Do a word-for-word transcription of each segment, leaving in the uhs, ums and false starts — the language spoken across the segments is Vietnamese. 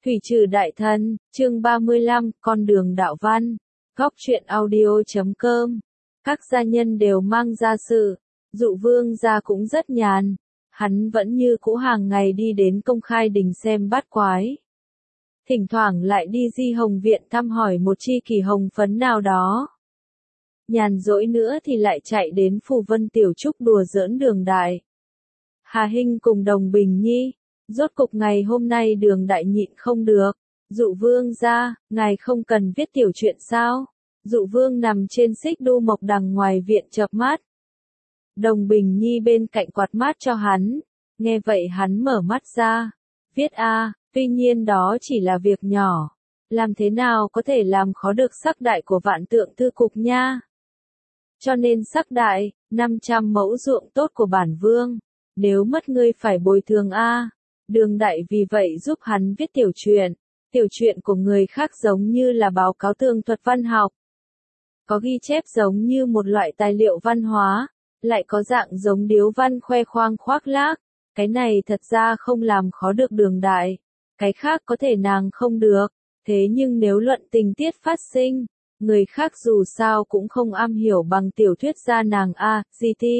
Thủy trừ đại thần, chương ba mươi lăm, con đường đạo văn. Góc truyện audio chấm com. Các gia nhân đều mang gia sự. Dụ vương gia cũng rất nhàn. Hắn vẫn như cũ hàng ngày đi đến công khai đình xem bát quái. Thỉnh thoảng lại đi Di Hồng viện thăm hỏi một chi kỳ hồng phấn nào đó. Nhàn rỗi nữa thì lại chạy đến Phù Vân Tiểu Trúc đùa giỡn Đường Đại. Hà Hinh cùng Đồng Bình Nhi. Rốt cục ngày hôm nay Đường Đại nhịn không được. Dụ vương gia, ngài không cần viết tiểu truyện sao? Dụ vương nằm trên xích đu mộc đằng ngoài viện chợp mắt. Đồng Bình Nhi bên cạnh quạt mát cho hắn. Nghe vậy hắn mở mắt ra. Viết a, tuy nhiên đó chỉ là việc nhỏ. Làm thế nào có thể làm khó được sắc đại của vạn tượng thư cục nha? Cho nên sắc đại, năm trăm mẫu ruộng tốt của bản vương. Nếu mất ngươi phải bồi thường a. Đường Đại vì vậy giúp hắn viết tiểu truyện. Tiểu truyện của người khác giống như là báo cáo tường thuật văn học. Có ghi chép giống như một loại tài liệu văn hóa, lại có dạng giống điếu văn khoe khoang khoác lác. Cái này thật ra không làm khó được Đường Đại. Cái khác có thể nàng không được. Thế nhưng nếu luận tình tiết phát sinh, người khác dù sao cũng không am hiểu bằng tiểu thuyết gia nàng a, giê tê.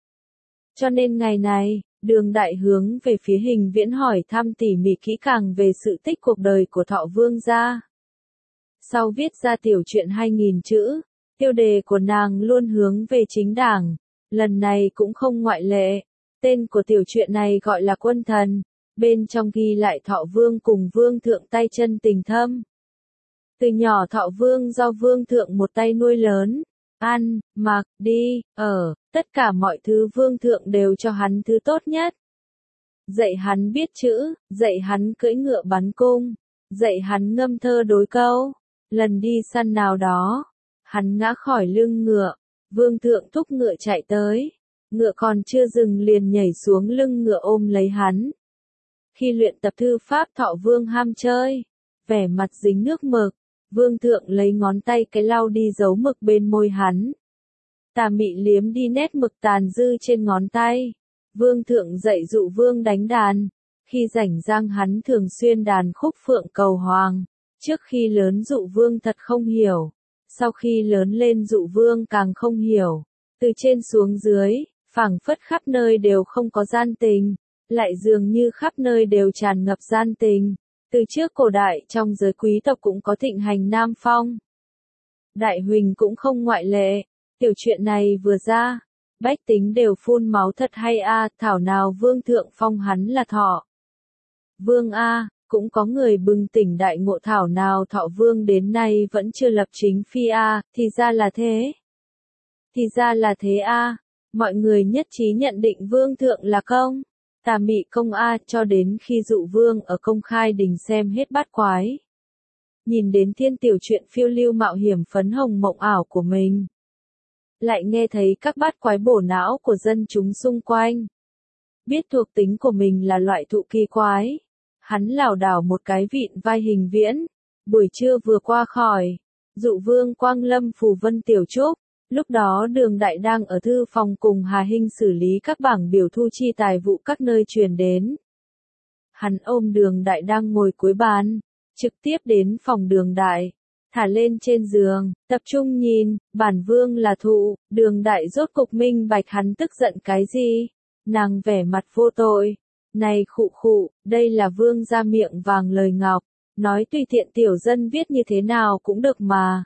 Cho nên ngày này, Đường Đại hướng về phía Hình Viễn hỏi thăm tỉ mỉ kỹ càng về sự tích cuộc đời của Thọ Vương gia. Sau viết ra tiểu truyện hai nghìn chữ, tiêu đề của nàng luôn hướng về chính đảng, lần này cũng không ngoại lệ. Tên của tiểu truyện này gọi là Quân Thần, bên trong ghi lại Thọ Vương cùng Vương thượng tay chân tình thâm. Từ nhỏ Thọ Vương do Vương thượng một tay nuôi lớn, ăn, mặc, đi, ở, tất cả mọi thứ Vương thượng đều cho hắn thứ tốt nhất. Dạy hắn biết chữ, dạy hắn cưỡi ngựa bắn cung, dạy hắn ngâm thơ đối câu. Lần đi săn nào đó, hắn ngã khỏi lưng ngựa, Vương thượng thúc ngựa chạy tới, ngựa còn chưa dừng liền nhảy xuống lưng ngựa ôm lấy hắn. Khi luyện tập thư pháp Thọ Vương ham chơi, vẻ mặt dính nước mực, Vương thượng lấy ngón tay cái lau đi dấu mực bên môi hắn. Tà mị liếm đi nét mực tàn dư trên ngón tay. Vương thượng dạy Dụ vương đánh đàn. Khi rảnh rang hắn thường xuyên đàn khúc Phượng Cầu Hoàng. Trước khi lớn Dụ vương thật không hiểu. Sau khi lớn lên Dụ vương càng không hiểu. Từ trên xuống dưới, phảng phất khắp nơi đều không có gian tình. Lại dường như khắp nơi đều tràn ngập gian tình. Từ trước cổ đại trong giới quý tộc cũng có thịnh hành nam phong. Đại Huỳnh cũng không ngoại lệ. Tiểu truyện này vừa ra, bách tính đều phun máu thật hay a, thảo nào Vương thượng phong hắn là Thọ Vương a, cũng có người bừng tỉnh đại ngộ thảo nào Thọ Vương đến nay vẫn chưa lập chính phi a, thì ra là thế. Thì ra là thế a, mọi người nhất trí nhận định Vương thượng là công. Tà mị công a, cho đến khi Dụ vương ở công khai đình xem hết bát quái. Nhìn đến thiên tiểu truyện phiêu lưu mạo hiểm phấn hồng mộng ảo của mình. Lại nghe thấy các bát quái bổ não của dân chúng xung quanh. Biết thuộc tính của mình là loại thụ kỳ quái. Hắn lảo đảo một cái vịn vai Hình Viễn. Buổi trưa vừa qua khỏi. Dụ vương quang lâm Phù Vân Tiểu Trúc. Lúc đó Đường Đại đang ở thư phòng cùng Hà Hinh xử lý các bảng biểu thu chi tài vụ các nơi truyền đến. Hắn ôm Đường Đại đang ngồi cuối bàn. Trực tiếp đến phòng Đường Đại. Thả lên trên giường, tập trung nhìn, bản vương là thụ, Đường Đại rốt cục minh bạch hắn tức giận cái gì. Nàng vẻ mặt vô tội. Này khụ khụ, đây là vương ra miệng vàng lời ngọc, nói tùy tiện tiểu dân viết như thế nào cũng được mà.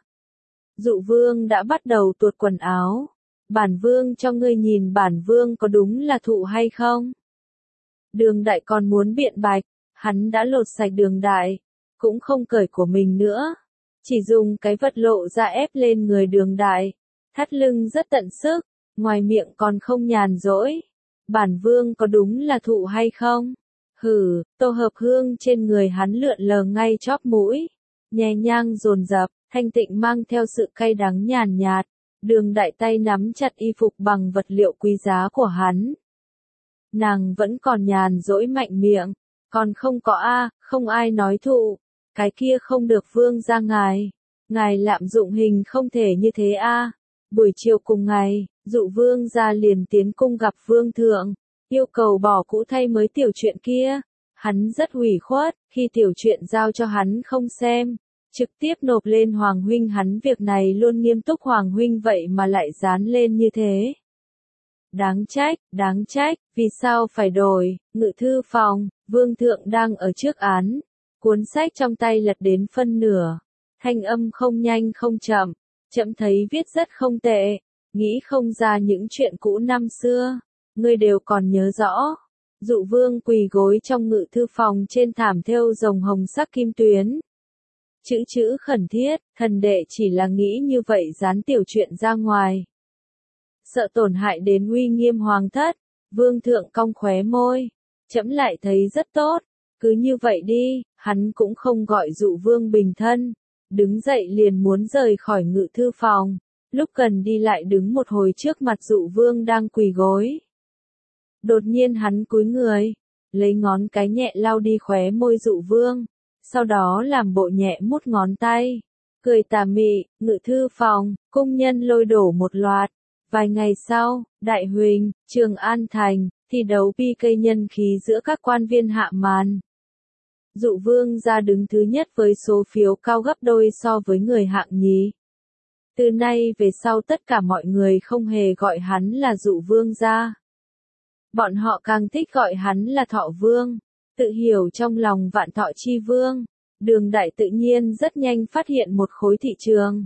Dụ vương đã bắt đầu tuột quần áo. Bản vương cho ngươi nhìn bản vương có đúng là thụ hay không? Đường Đại còn muốn biện bạch, hắn đã lột sạch Đường Đại, cũng không cởi của mình nữa. Chỉ dùng cái vật lộ ra ép lên người Đường Đại. Thắt lưng rất tận sức, ngoài miệng còn không nhàn rỗi. Bản vương có đúng là thụ hay không? Hừ, tô hợp hương trên người hắn lượn lờ ngay chóp mũi. Nhẹ nhang dồn dập, thanh tịnh mang theo sự cay đắng nhàn nhạt. Đường Đại tay nắm chặt y phục bằng vật liệu quý giá của hắn. Nàng vẫn còn nhàn rỗi mạnh miệng. Còn không có a, không ai nói thụ. Cái kia không được vương ra ngài. Ngài lạm dụng hình không thể như thế a. Buổi chiều cùng ngày, Dụ vương ra liền tiến cung gặp vương thượng. Yêu cầu bỏ cũ thay mới tiểu chuyện kia. Hắn rất ủy khuất, khi tiểu truyện giao cho hắn không xem, trực tiếp nộp lên Hoàng huynh, hắn việc này luôn nghiêm túc, Hoàng huynh vậy mà lại dán lên như thế. Đáng trách, đáng trách, vì sao phải đổi? Ngự thư phòng, Vương thượng đang ở trước án, cuốn sách trong tay lật đến phân nửa, thanh âm không nhanh không chậm, chậm thấy viết rất không tệ, nghĩ không ra những chuyện cũ năm xưa, ngươi đều còn nhớ rõ. Dụ Vương quỳ gối trong ngự thư phòng trên thảm thêu rồng hồng sắc kim tuyến. Chữ chữ khẩn thiết, thần đệ chỉ là nghĩ như vậy dán tiểu truyện ra ngoài. Sợ tổn hại đến uy nghiêm hoàng thất, Vương thượng cong khóe môi, trẫm lại thấy rất tốt, cứ như vậy đi, hắn cũng không gọi Dụ Vương bình thân, đứng dậy liền muốn rời khỏi ngự thư phòng, lúc cần đi lại đứng một hồi trước mặt Dụ Vương đang quỳ gối. Đột nhiên hắn cúi người, lấy ngón cái nhẹ lau đi khóe môi Dụ Vương, sau đó làm bộ nhẹ mút ngón tay, cười tà mị, ngự thư phòng, cung nhân lôi đổ một loạt. Vài ngày sau, Đại Huỳnh, Trường An Thành, thi đấu pi cây nhân khí giữa các quan viên hạ màn. Dụ Vương ra đứng thứ nhất với số phiếu cao gấp đôi so với người hạng nhì. Từ nay về sau tất cả mọi người không hề gọi hắn là Dụ Vương ra. Bọn họ càng thích gọi hắn là Thọ Vương, tự hiểu trong lòng vạn thọ chi vương. Đường Đại tự nhiên rất nhanh phát hiện một khối thị trường.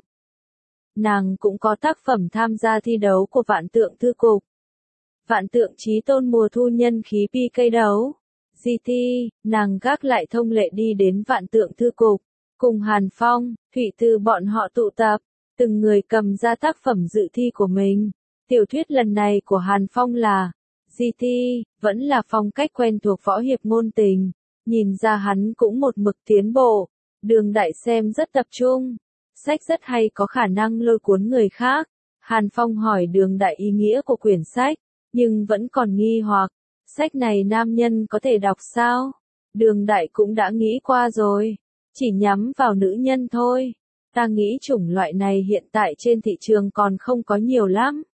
Nàng cũng có tác phẩm tham gia thi đấu của Vạn Tượng Thư Cục. Vạn Tượng Chí Tôn mùa thu nhân khí pi cây đấu. giê tê, nàng gác lại thông lệ đi đến Vạn Tượng Thư Cục, cùng Hàn Phong, Thụy Từ bọn họ tụ tập, từng người cầm ra tác phẩm dự thi của mình. Tiểu thuyết lần này của Hàn Phong là giê tê, vẫn là phong cách quen thuộc võ hiệp ngôn tình, nhìn ra hắn cũng một mực tiến bộ. Đường Đại xem rất tập trung. Sách rất hay, có khả năng lôi cuốn người khác. Hàn Phong hỏi Đường Đại ý nghĩa của quyển sách, nhưng vẫn còn nghi hoặc. Sách này nam nhân có thể đọc sao? Đường Đại cũng đã nghĩ qua rồi. Chỉ nhắm vào nữ nhân thôi. Ta nghĩ chủng loại này hiện tại trên thị trường còn không có nhiều lắm.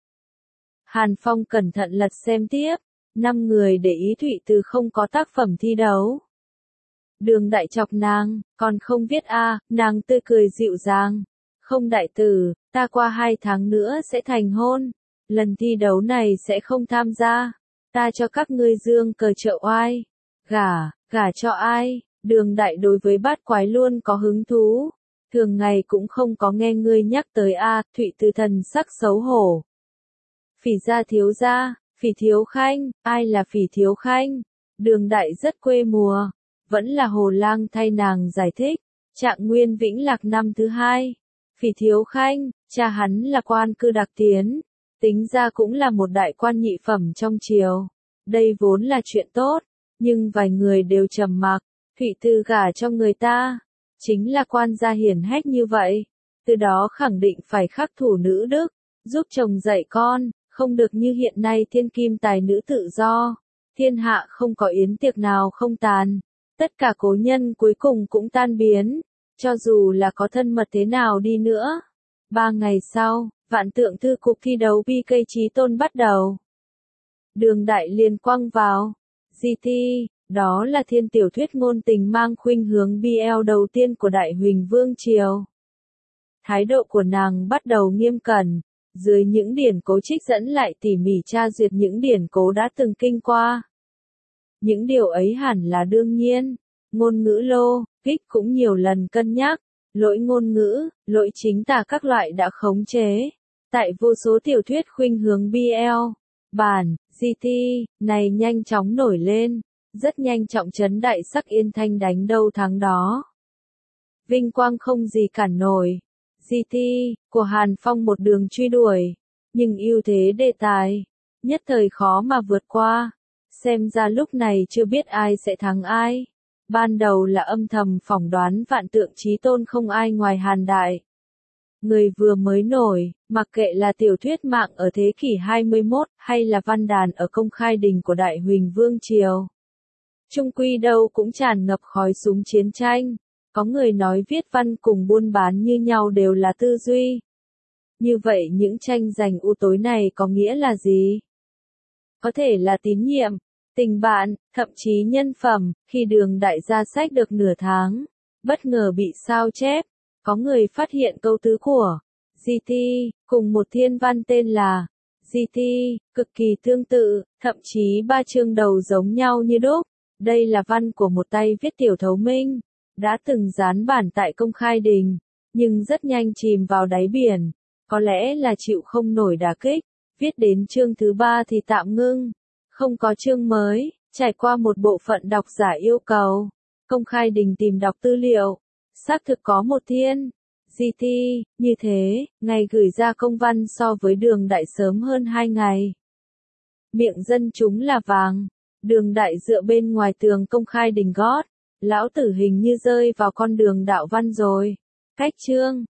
Hàn Phong cẩn thận lật xem tiếp. Năm người để ý Thụy Từ không có tác phẩm thi đấu. Đường Đại chọc nàng, còn không viết a, à, nàng tươi cười dịu dàng. Không đại tử, ta qua hai tháng nữa sẽ thành hôn. Lần thi đấu này sẽ không tham gia. Ta cho các ngươi dương cờ trợ oai. Gả, gả cho ai? Đường Đại đối với bát quái luôn có hứng thú. Thường ngày cũng không có nghe ngươi nhắc tới a, à, Thụy Từ thần sắc xấu hổ. Phỉ gia thiếu gia, Phỉ Thiếu Khanh, ai là Phỉ Thiếu Khanh? Đường Đại rất quê mùa. Vẫn là Hồ Lang thay nàng giải thích. Trạng Nguyên Vĩnh Lạc năm thứ hai. Phỉ Thiếu Khanh, cha hắn là quan cư đặc tiến. Tính ra cũng là một đại quan nhị phẩm trong triều. Đây vốn là chuyện tốt. Nhưng vài người đều trầm mặc. Thụy Từ gả cho người ta. Chính là quan gia hiển hách như vậy. Từ đó khẳng định phải khắc thủ nữ đức. Giúp chồng dạy con. Không được như hiện nay thiên kim tài nữ tự do. Thiên hạ không có yến tiệc nào không tàn. Tất cả cố nhân cuối cùng cũng tan biến, cho dù là có thân mật thế nào đi nữa. Ba ngày sau, Vạn Tượng Thư Cục thi đấu pi cây Chí Tôn bắt đầu. Đường Đại liền quăng vào. giê tê, đó là thiên tiểu thuyết ngôn tình mang khuynh hướng bê lờ đầu tiên của Đại Huỳnh Vương Triều. Thái độ của nàng bắt đầu nghiêm cẩn, dưới những điển cố trích dẫn lại tỉ mỉ tra duyệt những điển cố đã từng kinh qua. Những điều ấy hẳn là đương nhiên. Ngôn ngữ lô, kích cũng nhiều lần cân nhắc. Lỗi ngôn ngữ, lỗi chính tả các loại đã khống chế. Tại vô số tiểu thuyết khuynh hướng bê lờ, bản, giê tê, này nhanh chóng nổi lên. Rất nhanh trọng trấn đại sắc Yên Thanh đánh đâu thắng đó. Vinh quang không gì cản nổi. giê tê, của Hàn Phong một đường truy đuổi. Nhưng ưu thế đề tài, nhất thời khó mà vượt qua. Xem ra lúc này chưa biết ai sẽ thắng ai. Ban đầu là âm thầm phỏng đoán Vạn Tượng Chí Tôn không ai ngoài Hàn Đại. Người vừa mới nổi, mặc kệ là tiểu thuyết mạng ở thế kỷ hai mươi mốt hay là văn đàn ở công khai đình của Đại Huỳnh Vương Triều. Trung quy đâu cũng tràn ngập khói súng chiến tranh. Có người nói viết văn cùng buôn bán như nhau đều là tư duy. Như vậy những tranh giành ưu tối này có nghĩa là gì? Có thể là tín nhiệm, tình bạn, thậm chí nhân phẩm, khi Đường Đại ra sách được nửa tháng, bất ngờ bị sao chép, có người phát hiện câu tứ của giê tê, cùng một thiên văn tên là giê tê, cực kỳ tương tự, thậm chí ba chương đầu giống nhau như đúc. Đây là văn của một tay viết tiểu thấu minh, đã từng dán bản tại Công Khai Đình, nhưng rất nhanh chìm vào đáy biển, có lẽ là chịu không nổi đả kích, viết đến chương thứ ba thì tạm ngưng, không có chương mới, trải qua một bộ phận độc giả yêu cầu, Công Khai Đình tìm đọc tư liệu, xác thực có một thiên giê tê, như thế, ngày gửi ra công văn so với Đường Đại sớm hơn hai ngày. Miệng dân chúng là vàng, Đường Đại dựa bên ngoài tường Công Khai Đình gót, lão tử hình như rơi vào con đường đạo văn rồi. Cách chương